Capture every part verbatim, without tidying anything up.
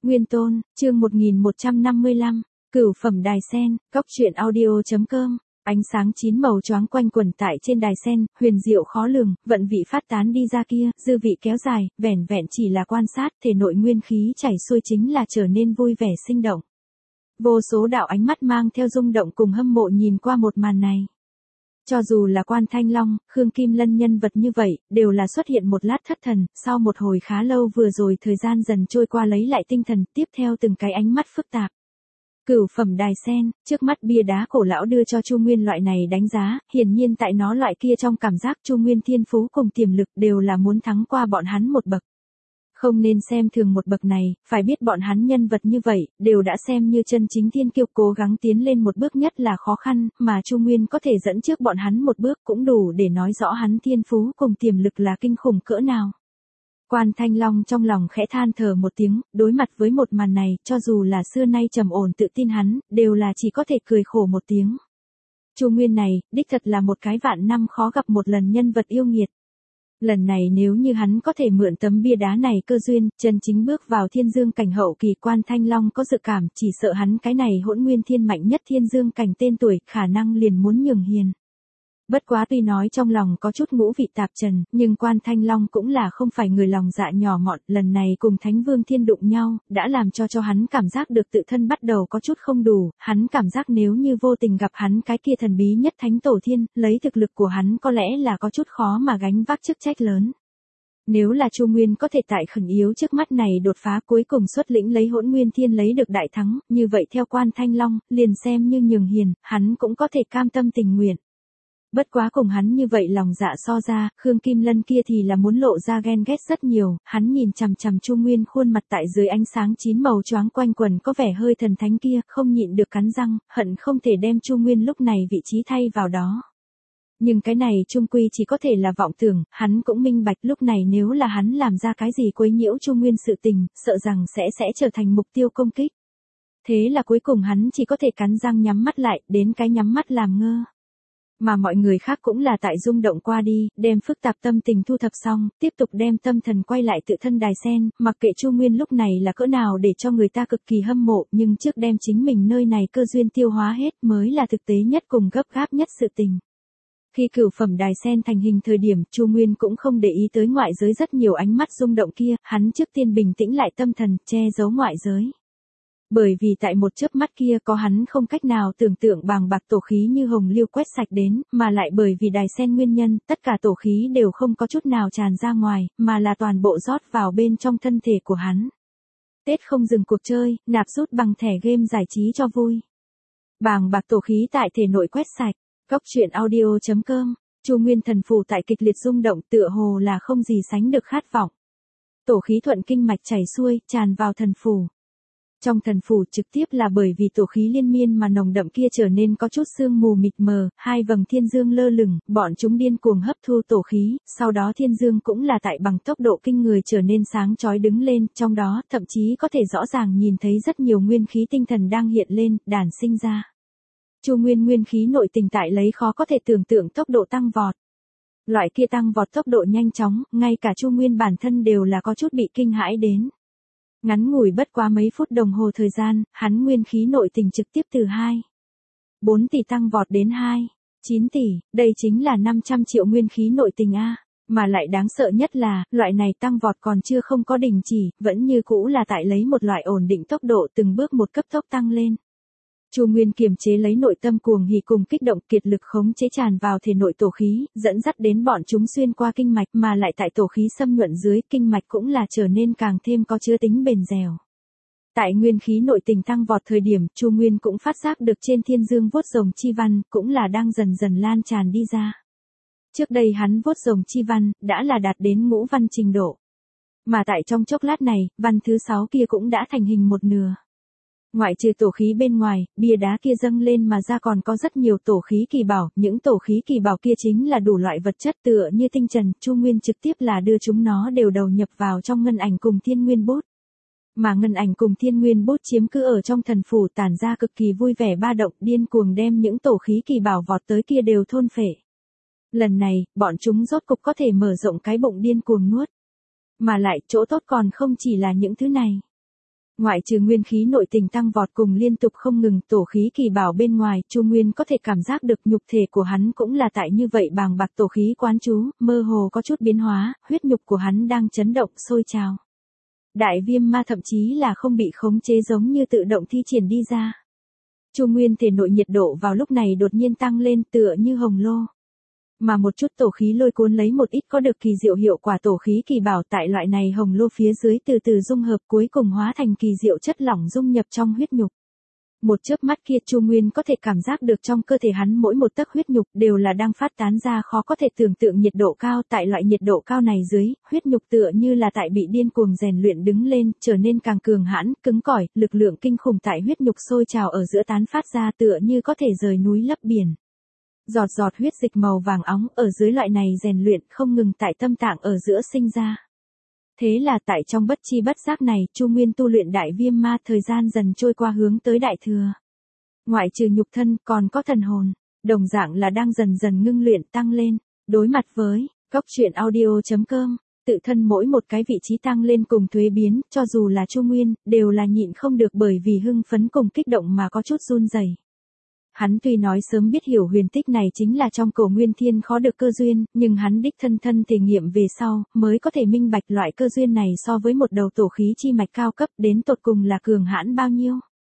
Nguyên Tôn, chương một nghìn một trăm năm mươi lăm, Cửu phẩm đài sen, cóc truyện audio chấm com. Ánh sáng chín màu choáng quanh quẩn tại trên đài sen, huyền diệu khó lường, vận vị phát tán đi ra kia, dư vị kéo dài, vẻn vẹn chỉ là quan sát, thể nội nguyên khí chảy xuôi chính là trở nên vui vẻ sinh động. Vô số đạo ánh mắt mang theo rung động cùng hâm mộ nhìn qua một màn này. Cho dù là Quan Thanh Long, Khương Kim Lân nhân vật như vậy, đều là xuất hiện một lát thất thần, sau một hồi khá lâu vừa rồi thời gian dần trôi qua lấy lại tinh thần, tiếp theo từng cái ánh mắt phức tạp. Cửu phẩm đài sen, trước mắt bia đá cổ lão đưa cho Chu Nguyên loại này đánh giá, hiển nhiên tại nó loại kia trong cảm giác Chu Nguyên thiên phú cùng tiềm lực đều là muốn thắng qua bọn hắn một bậc. Không nên xem thường một bậc này, phải biết bọn hắn nhân vật như vậy, đều đã xem như chân chính thiên kiêu cố gắng tiến lên một bước nhất là khó khăn, mà Chu Nguyên có thể dẫn trước bọn hắn một bước cũng đủ để nói rõ hắn thiên phú cùng tiềm lực là kinh khủng cỡ nào. Quan Thanh Long trong lòng khẽ than thở một tiếng, đối mặt với một màn này, cho dù là xưa nay trầm ổn tự tin hắn, đều là chỉ có thể cười khổ một tiếng. Chu Nguyên này, đích thật là một cái vạn năm khó gặp một lần nhân vật yêu nghiệt. Lần này nếu như hắn có thể mượn tấm bia đá này cơ duyên, chân chính bước vào thiên dương cảnh hậu kỳ, Quan Thanh Long có dự cảm, chỉ sợ hắn cái này hỗn nguyên thiên mạnh nhất thiên dương cảnh tên tuổi, khả năng liền muốn nhường hiền. Bất quá tuy nói trong lòng có chút ngũ vị tạp trần, nhưng Quan Thanh Long cũng là không phải người lòng dạ nhỏ mọn, lần này cùng Thánh Vương Thiên đụng nhau, đã làm cho cho hắn cảm giác được tự thân bắt đầu có chút không đủ, hắn cảm giác nếu như vô tình gặp hắn cái kia thần bí nhất Thánh Tổ Thiên, lấy thực lực của hắn có lẽ là có chút khó mà gánh vác chức trách lớn. Nếu là Chu Nguyên có thể tại khẩn yếu trước mắt này đột phá cuối cùng xuất lĩnh lấy hỗn nguyên thiên lấy được đại thắng, như vậy theo Quan Thanh Long, liền xem như nhường hiền, hắn cũng có thể cam tâm tình nguyện. Bất quá cùng hắn như vậy lòng dạ so ra, Khương Kim Lân kia thì là muốn lộ ra ghen ghét rất nhiều, hắn nhìn chằm chằm Chu Nguyên khuôn mặt tại dưới ánh sáng chín màu choáng quanh quần có vẻ hơi thần thánh kia, không nhịn được cắn răng, hận không thể đem Chu Nguyên lúc này vị trí thay vào đó. Nhưng cái này chung quy chỉ có thể là vọng tưởng, hắn cũng minh bạch lúc này nếu là hắn làm ra cái gì quấy nhiễu Chu Nguyên sự tình, sợ rằng sẽ sẽ trở thành mục tiêu công kích. Thế là cuối cùng hắn chỉ có thể cắn răng nhắm mắt lại, đến cái nhắm mắt làm ngơ. Mà mọi người khác cũng là tại rung động qua đi, đem phức tạp tâm tình thu thập xong, tiếp tục đem tâm thần quay lại tự thân đài sen, mặc kệ Chu Nguyên lúc này là cỡ nào để cho người ta cực kỳ hâm mộ, nhưng trước đem chính mình nơi này cơ duyên tiêu hóa hết mới là thực tế nhất cùng gấp gáp nhất sự tình. Khi cửu phẩm đài sen thành hình thời điểm, Chu Nguyên cũng không để ý tới ngoại giới rất nhiều ánh mắt rung động kia, hắn trước tiên bình tĩnh lại tâm thần, che giấu ngoại giới. Bởi vì tại một chớp mắt kia có hắn không cách nào tưởng tượng bàng bạc tổ khí như hồng liêu quét sạch đến, mà lại bởi vì đài sen nguyên nhân, tất cả tổ khí đều không có chút nào tràn ra ngoài, mà là toàn bộ rót vào bên trong thân thể của hắn. Tết không dừng cuộc chơi, nạp rút bằng thẻ game giải trí cho vui. Bàng bạc tổ khí tại thể nội quét sạch, cóc truyện audio chấm com, Chu Nguyên thần phù tại kịch liệt rung động tựa hồ là không gì sánh được khát vọng. Tổ khí thuận kinh mạch chảy xuôi, tràn vào thần phù. Trong thần phủ trực tiếp là bởi vì tổ khí liên miên mà nồng đậm kia trở nên có chút sương mù mịt mờ, hai vầng thiên dương lơ lửng, bọn chúng điên cuồng hấp thu tổ khí, sau đó thiên dương cũng là tại bằng tốc độ kinh người trở nên sáng chói đứng lên, trong đó thậm chí có thể rõ ràng nhìn thấy rất nhiều nguyên khí tinh thần đang hiện lên, đản sinh ra. Chu Nguyên nguyên khí nội tình tại lấy khó có thể tưởng tượng tốc độ tăng vọt. Loại kia tăng vọt tốc độ nhanh chóng, ngay cả Chu Nguyên bản thân đều là có chút bị kinh hãi đến. Ngắn ngủi bất quá mấy phút đồng hồ thời gian, hắn nguyên khí nội tình trực tiếp từ hai phẩy bốn tỷ tăng vọt đến hai phẩy chín tỷ, đây chính là năm trăm triệu nguyên khí nội tình a, mà lại đáng sợ nhất là, loại này tăng vọt còn chưa không có đình chỉ, vẫn như cũ là tại lấy một loại ổn định tốc độ từng bước một cấp tốc tăng lên. Chu Nguyên kiềm chế lấy nội tâm cuồng hỉ cùng kích động, kiệt lực khống chế tràn vào thể nội tổ khí, dẫn dắt đến bọn chúng xuyên qua kinh mạch, mà lại tại tổ khí xâm nhuận dưới, kinh mạch cũng là trở nên càng thêm có chứa tính bền dẻo. Tại nguyên khí nội tình tăng vọt thời điểm, Chu Nguyên cũng phát giác được trên thiên dương vuốt rồng chi văn, cũng là đang dần dần lan tràn đi ra. Trước đây hắn vuốt rồng chi văn, đã là đạt đến ngũ văn trình độ. Mà tại trong chốc lát này, văn thứ sáu kia cũng đã thành hình một nửa. Ngoại trừ tổ khí bên ngoài, bia đá kia dâng lên mà ra còn có rất nhiều tổ khí kỳ bảo, những tổ khí kỳ bảo kia chính là đủ loại vật chất tựa như tinh trần, Chu Nguyên trực tiếp là đưa chúng nó đều đầu nhập vào trong ngân ảnh cùng thiên nguyên bút. Mà ngân ảnh cùng thiên nguyên bút chiếm cứ ở trong thần phủ tản ra cực kỳ vui vẻ ba động, điên cuồng đem những tổ khí kỳ bảo vọt tới kia đều thôn phệ. Lần này, bọn chúng rốt cục có thể mở rộng cái bụng điên cuồng nuốt. Mà lại chỗ tốt còn không chỉ là những thứ này. Ngoại trừ nguyên khí nội tình tăng vọt cùng liên tục không ngừng tổ khí kỳ bảo bên ngoài, Chu Nguyên có thể cảm giác được nhục thể của hắn cũng là tại như vậy bàng bạc tổ khí quán trú, mơ hồ có chút biến hóa, huyết nhục của hắn đang chấn động sôi trào. Đại viêm ma thậm chí là không bị khống chế giống như tự động thi triển đi ra. Chu Nguyên thể nội nhiệt độ vào lúc này đột nhiên tăng lên tựa như hồng lô. Mà một chút tổ khí lôi cuốn lấy một ít có được kỳ diệu hiệu quả tổ khí kỳ bảo tại loại này hồng lô phía dưới từ từ dung hợp cuối cùng hóa thành kỳ diệu chất lỏng dung nhập trong huyết nhục. Một chớp mắt kia Chu Nguyên có thể cảm giác được trong cơ thể hắn mỗi một tấc huyết nhục đều là đang phát tán ra khó có thể tưởng tượng nhiệt độ cao, tại loại nhiệt độ cao này dưới, huyết nhục tựa như là tại bị điên cuồng rèn luyện đứng lên, trở nên càng cường hãn, cứng cỏi, lực lượng kinh khủng tại huyết nhục sôi trào ở giữa tán phát ra tựa như có thể rời núi lấp biển. Giọt giọt huyết dịch màu vàng óng ở dưới loại này rèn luyện không ngừng tại tâm tạng ở giữa sinh ra. Thế là tại trong bất chi bất giác này, Chu Nguyên tu luyện đại viêm ma, thời gian dần trôi qua hướng tới đại thừa. Ngoại trừ nhục thân, còn có thần hồn, đồng dạng là đang dần dần ngưng luyện tăng lên. Đối mặt với cốc truyện audio chấm com, tự thân mỗi một cái vị trí tăng lên cùng thuế biến, cho dù là Chu Nguyên, đều là nhịn không được bởi vì hưng phấn cùng kích động mà có chút run rẩy. Hắn tuy nói sớm biết hiểu huyền tích này chính là trong cổ nguyên thiên khó được cơ duyên, nhưng hắn đích thân thân thể nghiệm về sau, mới có thể minh bạch loại cơ duyên này so với một đầu tổ khí chi mạch cao cấp đến tột cùng là cường hãn bao nhiêu.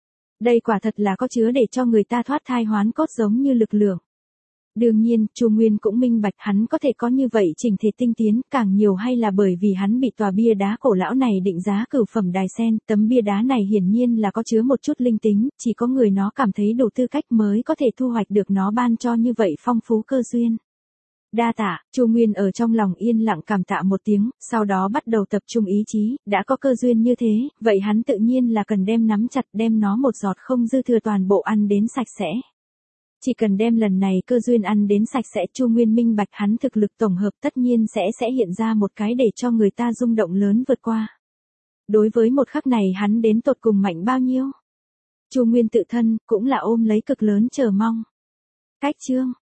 Đây quả thật là có chứa để cho người ta thoát thai hoán cốt giống như lực lượng. Đương nhiên, Chu Nguyên cũng minh bạch hắn có thể có như vậy chỉnh thể tinh tiến, càng nhiều hay là bởi vì hắn bị tòa bia đá cổ lão này định giá cửu phẩm đài sen, tấm bia đá này hiển nhiên là có chứa một chút linh tính, chỉ có người nó cảm thấy đủ tư cách mới có thể thu hoạch được nó ban cho như vậy phong phú cơ duyên. Đa tạ, Chu Nguyên ở trong lòng yên lặng cảm tạ một tiếng, sau đó bắt đầu tập trung ý chí, đã có cơ duyên như thế, vậy hắn tự nhiên là cần đem nắm chặt, đem nó một giọt không dư thừa toàn bộ ăn đến sạch sẽ. Chỉ cần đem lần này cơ duyên ăn đến sạch sẽ, Chu Nguyên minh bạch hắn thực lực tổng hợp tất nhiên sẽ sẽ hiện ra một cái để cho người ta rung động lớn vượt qua. Đối với một khắc này hắn đến tột cùng mạnh bao nhiêu? Chu Nguyên tự thân cũng là ôm lấy cực lớn chờ mong. Cách chương